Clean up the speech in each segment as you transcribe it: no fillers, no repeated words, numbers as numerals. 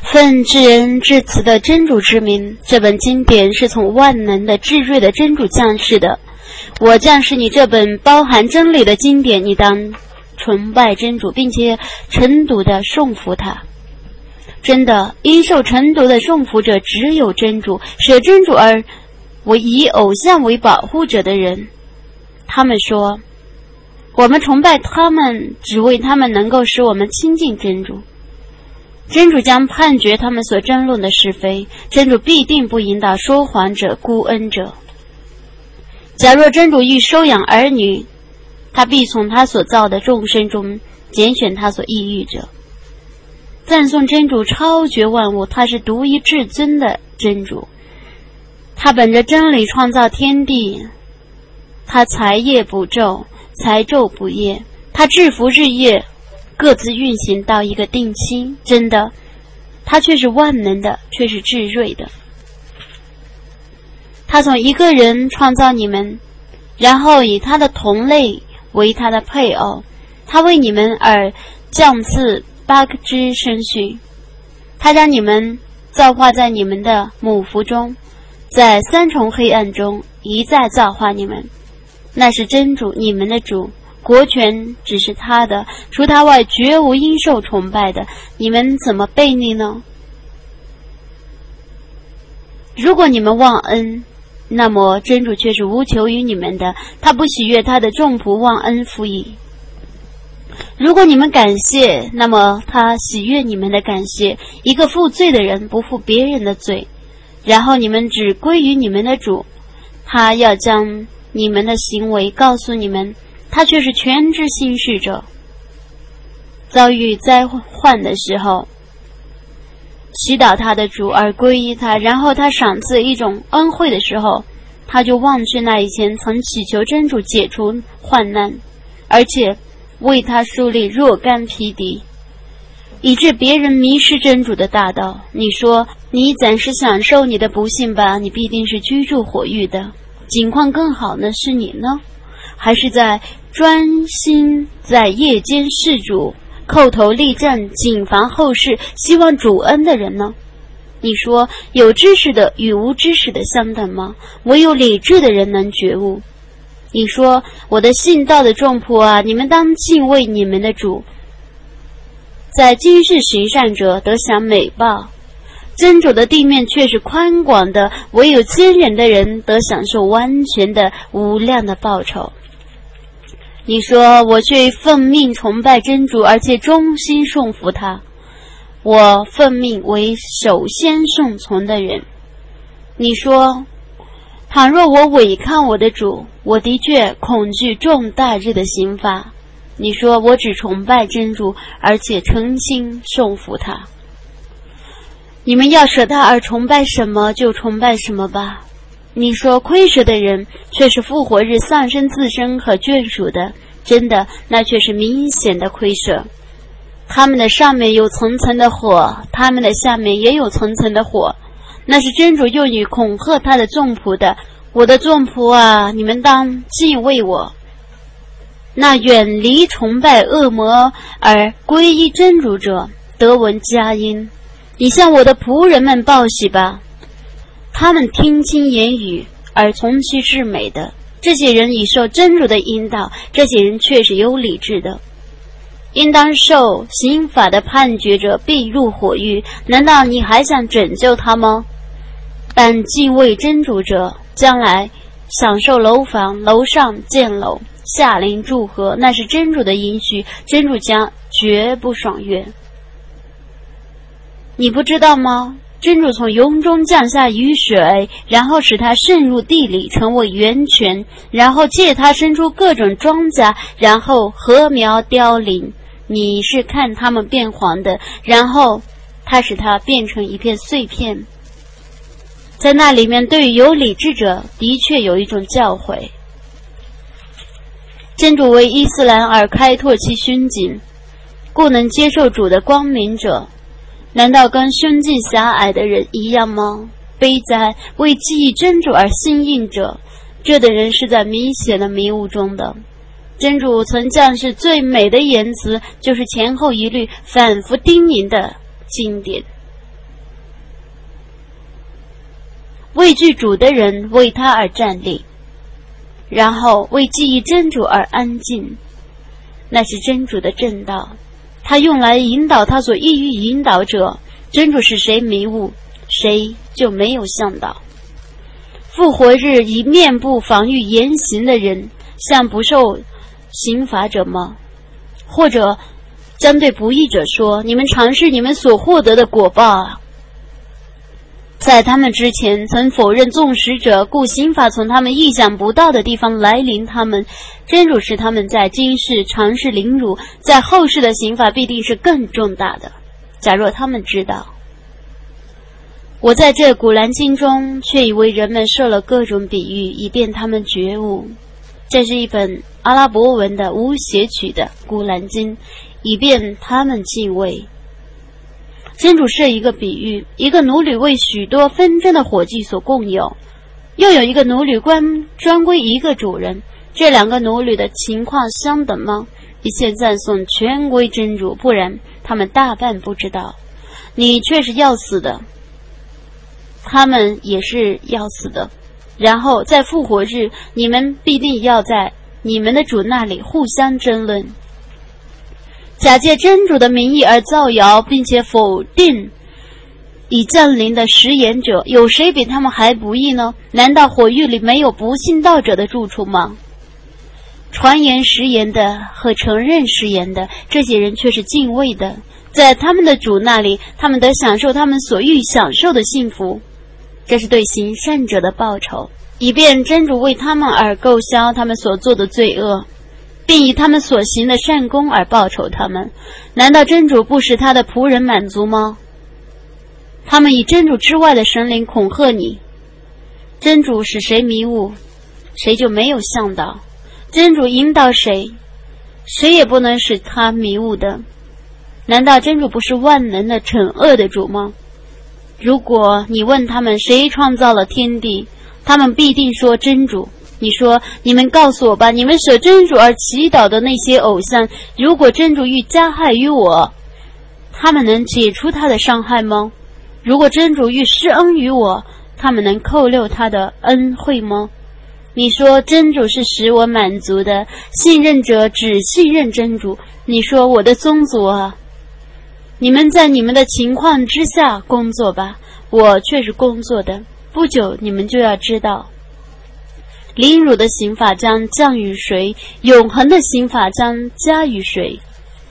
奉至仁至慈的真主之名，这本经典是从万能的至睿的真主降世的。我降世你这本包含真理的经典，你当崇拜真主，并且晨读的颂服他。真的，应受晨读的颂服者只有真主，舍真主而以偶像为保护者的人。他们说，我们崇拜他们，只为他们能够使我们亲近真主。真主将判决他们所争论的是非，真主必定不引导说谎者、孤恩者。假若真主欲收养儿女，他必从他所造的众生中拣选他所抑郁者。赞颂真主超绝万物，他是独一至尊的真主，他本着真理创造天地，他才夜不昼，才昼不夜，他制服日夜，各自运行到一个定期。真的，他却是万能的，却是至睿的。他从一个人创造你们，然后以他的同类为他的配偶，他为你们而降赐8支生训，他将你们造化在你们的母腹中，在3重黑暗中一再造化你们。那是真主，你们的主，国权只是他的，除他外绝无应受崇拜的，你们怎么悖逆呢？如果你们忘恩，那么真主却是无求于你们的，他不喜悦他的众仆忘恩负义。如果你们感谢，那么他喜悦你们的感谢。一个负罪的人不负别人的罪，然后你们只归于你们的主，他要将你们的行为告诉你们，他却是全知心事者。遭遇灾患的时候，祈祷他的主而皈依他，然后他赏赐一种恩惠的时候，他就忘却那以前曾祈求真主解除患难，而且为他树立若干匹敌，以致别人迷失真主的大道。你说你暂时享受你的不幸吧，你必定是居住火狱的。境况更好呢，是你呢，还是在专心在夜间事主，叩头立正，谨防后事，希望主恩的人呢？你说有知识的与无知识的相等吗？唯有理智的人能觉悟。你说我的信道的众仆啊，你们当敬畏你们的主，在今世行善者得享美报，真主的地面却是宽广的，唯有坚忍的人得享受完全的无量的报酬。你说我却奉命崇拜真主，而且忠心顺服他，我奉命为首先顺从的人。你说倘若我违抗我的主，我的确恐惧重大日的刑罚。你说我只崇拜真主，而且诚心顺服他。你们要舍他而崇拜什么就崇拜什么吧。你说亏舍的人却是复活日丧生自身和眷属的，真的，那却是明显的亏舍。他们的上面有层层的火，他们的下面也有层层的火，那是真主用于恐吓他的众仆的。我的众仆啊，你们当敬畏我。那远离崇拜恶魔而皈依真主者，得闻佳音。你向我的仆人们报喜吧，他们听清言语而从其至美的，这些人已受真主的引导，这些人却是有理智的。应当受刑法的判决者必入火狱，难道你还想拯救他吗？但敬畏真主者将来享受楼房，楼上建楼，下临祝贺，那是真主的应许，真主将绝不爽悦。你不知道吗？真主从云中降下雨水，然后使它渗入地里成为源泉，然后借它生出各种庄稼，然后禾苗凋零，你是看它们变黄的，然后他使它变成一片碎片。在那里面对于有理智者的确有一种教诲。真主为伊斯兰而开拓其胸襟，故能接受主的光明者，难道跟胸襟狭隘的人一样吗？悲哉，为记忆真主而心硬者，这等人是在明显的迷雾中的。真主曾降世最美的言辞，就是前后一律反复叮咛的经典。 畏惧主的人为他而站立，然后为记忆真主而安静。那是真主的正道，他用来引导他所意欲引导者。真主使谁迷雾，谁就没有向导。复活日以面部防御言行的人，像不受刑罚者吗？或者将对不义者说，你们尝试你们所获得的果报啊！在他们之前曾否认纵使者，故刑罚从他们意想不到的地方来临他们。真主使他们在今世尝试凌辱，在后世的刑罚必定是更重大的。假若他们知道，我在这古兰经中却已为人们设了各种比喻，以便他们觉悟。这是一本阿拉伯文的无写曲的古兰经，以便他们敬畏。真主设一个比喻，一个奴隶为许多纷争的伙计所共有，又有一个奴隶专归一个主人，这两个奴隶的情况相等吗？一切赞颂全归真主，不然他们大半不知道。你却是要死的，他们也是要死的。然后在复活日，你们必定要在你们的主那里互相争论。假借真主的名义而造谣，并且否定已降临的食言者，有谁比他们还不义呢？难道火狱里没有不信道者的住处吗？传言食言的和承认食言的，这些人却是敬畏的，在他们的主那里，他们得享受他们所欲享受的幸福，这是对行善者的报酬，以便真主为他们而购销他们所做的罪恶，并以他们所行的善功而报酬他们。难道真主不使他的仆人满足吗？他们以真主之外的神灵恐吓你，真主使谁迷雾，谁就没有向导。真主引导谁，谁也不能使他迷雾的。难道真主不是万能的惩恶的主吗？如果你问他们谁创造了天地，他们必定说真主。你说，你们告诉我吧，你们舍真主而祈祷的那些偶像，如果真主欲加害于我，他们能解除他的伤害吗？如果真主欲施恩于我，他们能扣留他的恩惠吗？你说真主是使我满足的，信任者只信任真主。你说我的宗族啊，你们在你们的情况之下工作吧，我却是工作的，不久你们就要知道。凌辱的刑法将降于谁，永恒的刑法将加于谁。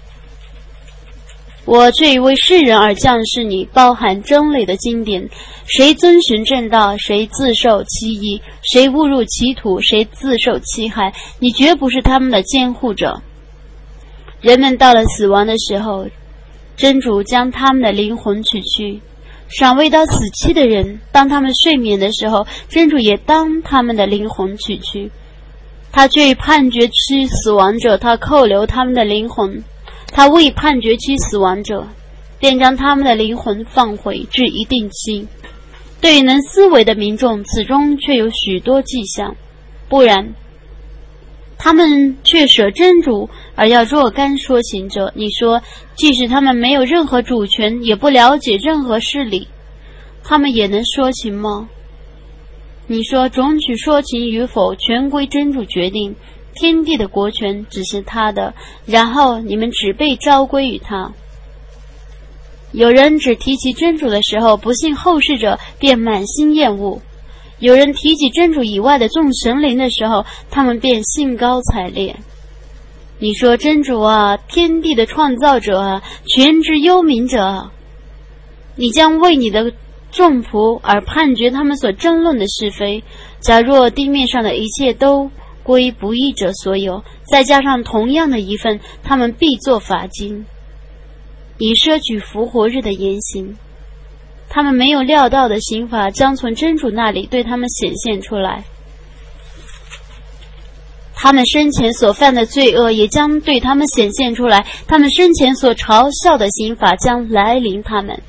我却已为世人而降示你包含真理的经典，谁遵循正道，谁自受其益，谁误入歧途，谁自受其害，你绝不是他们的监护者。人们到了死亡的时候，真主将他们的灵魂取去，尚未到死期的人，当他们睡眠的时候，真主也当他们的灵魂取去。他却已判决期死亡者，他扣留他们的灵魂；他未判决期死亡者，便将他们的灵魂放回至一定期。对于能思维的民众，此中却有许多迹象，不然他们却舍真主而要若干说情者。你说，即使他们没有任何主权，也不了解任何事理，他们也能说情吗？你说，种取说情与否，全归真主决定，天地的国权只是他的，然后你们只被召归于他。有人只提起真主的时候，不信后世者便满心厌恶；有人提起真主以外的众神灵的时候，他们便兴高采烈。你说，真主啊，天地的创造者啊，全知幽冥者啊，你将为你的众仆而判决他们所争论的是非。假若地面上的一切都归不义者所有，再加上同样的一份，他们必作罚金，以摄取复活日的言行。他们没有料到的刑罚将从真主那里对他们显现出来，他们生前所犯的罪恶也将对他们显现出来，他们生前所嘲笑的刑罚将来临他们。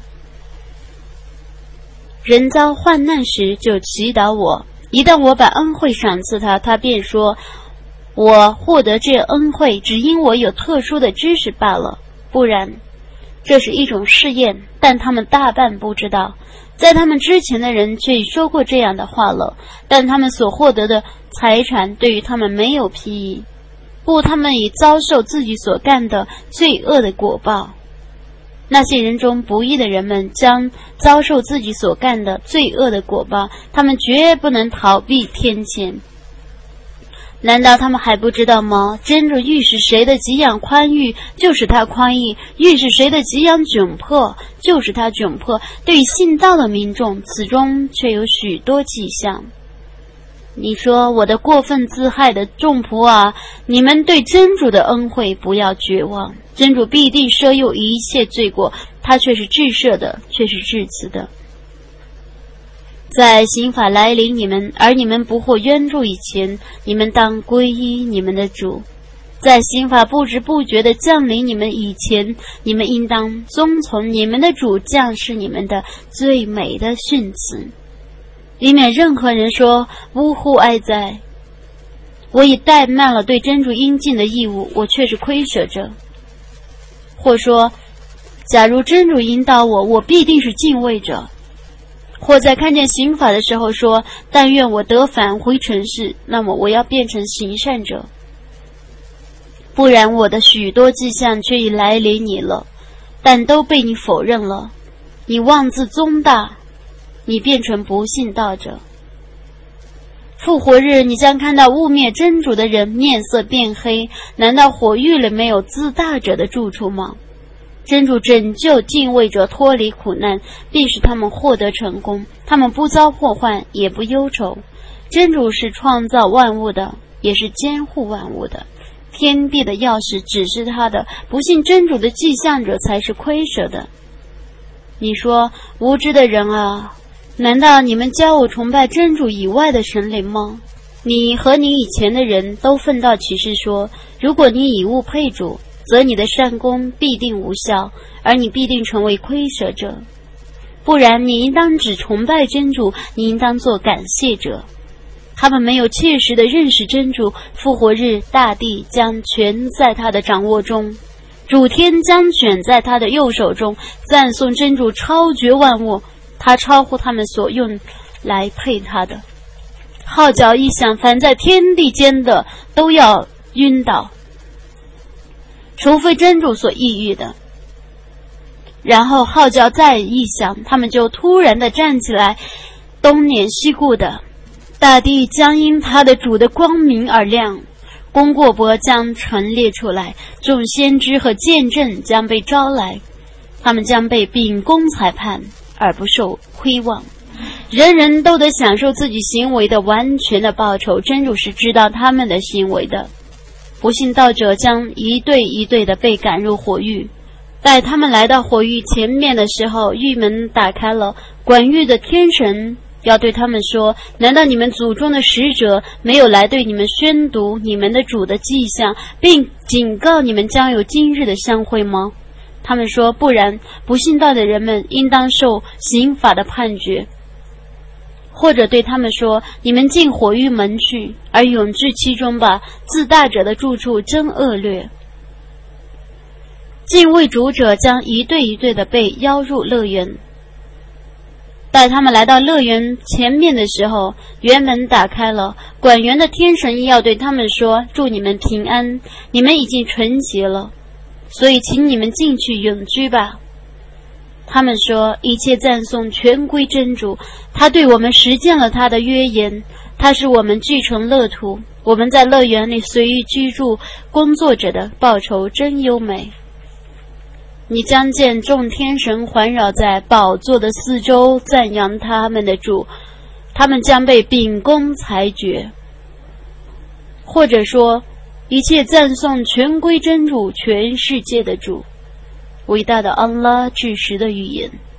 人遭患难时就祈祷我，一旦我把恩惠赏赐他，他便说，我获得这恩惠只因我有特殊的知识罢了，不然这是一种试验，但他们大半不知道。在他们之前的人却已说过这样的话了，但他们所获得的财产对于他们没有裨益。不，他们已遭受自己所干的罪恶的果报。那些人中不义的人们将遭受自己所干的罪恶的果报，他们绝不能逃避天谴。难道他们还不知道吗？真主欲使谁的给养宽裕，就使他宽裕；欲使谁的给养窘迫，就使他窘迫。对于信道的民众，此中却有许多迹象。你说，我的过分自害的众仆啊，你们对真主的恩惠不要绝望，真主必定赦宥一切罪过，他却是至赦的，却是至慈的。在刑法来临你们，而你们不获援助以前，你们当皈依你们的主；在刑法不知不觉地降临你们以前，你们应当遵从你们的主降示你们的最美的训词，以免任何人说呜呼哀哉，我已怠慢了对真主应尽的义务，我却是亏舍者；或说假如真主引导我，我必定是敬畏者；或在看见刑法的时候说，但愿我得返回尘世，那么我要变成行善者。不然我的许多迹象却已来临你了，但都被你否认了。你妄自宗大，你变成不信道者。复活日，你将看到污蔑真主的人面色变黑，难道火狱里没有自大者的住处吗？真主拯救敬畏者脱离苦难，必使他们获得成功，他们不遭祸患，也不忧愁。真主是创造万物的，也是监护万物的，天地的钥匙只是他的，不信真主的迹象者才是亏舍的。你说，无知的人啊，难道你们教我崇拜真主以外的神灵吗？你和你以前的人都奋道启示说，如果你以物配主，则你的善功必定无效，而你必定成为亏舍者。不然，你应当只崇拜真主，你应当做感谢者。他们没有切实的认识真主，复活日大地将全在他的掌握中，主天将卷在他的右手中。赞颂真主超绝万物，他超乎他们所用来配他的。号角一响，凡在天地间的都要晕倒，除非真主所抑郁的。然后号角再一响，他们就突然地站起来，东捻西顾的。大地将因他的主的光明而亮，功过簿将陈列出来，众先知和见证将被招来，他们将被秉公裁判，而不受亏望。人人都得享受自己行为的完全的报酬，真主是知道他们的行为的。不信道者将一对一对的被赶入火狱，待他们来到火狱前面的时候，狱门打开了，管狱的天神要对他们说，难道你们祖宗的使者没有来对你们宣读你们的主的迹象，并警告你们将有今日的相会吗？他们说，不然，不信道的人们应当受刑法的判决。或者对他们说，你们进火狱门去，而永至其中吧，自大者的住处真恶劣。敬畏主者将一对一对的被邀入乐园，待他们来到乐园前面的时候，园门打开了，管园的天神要对他们说，祝你们平安，你们已经纯洁了，所以请你们进去永居吧。他们说，一切赞颂全归真主，他对我们实践了他的约言，他使我们聚成乐土，我们在乐园里随意居住，工作者的报酬真优美。你将见众天神环绕在宝座的四周，赞扬他们的主，他们将被秉公裁决。或者说，一切赞颂全归真主，全世界的主。伟大的安拉至实的预言。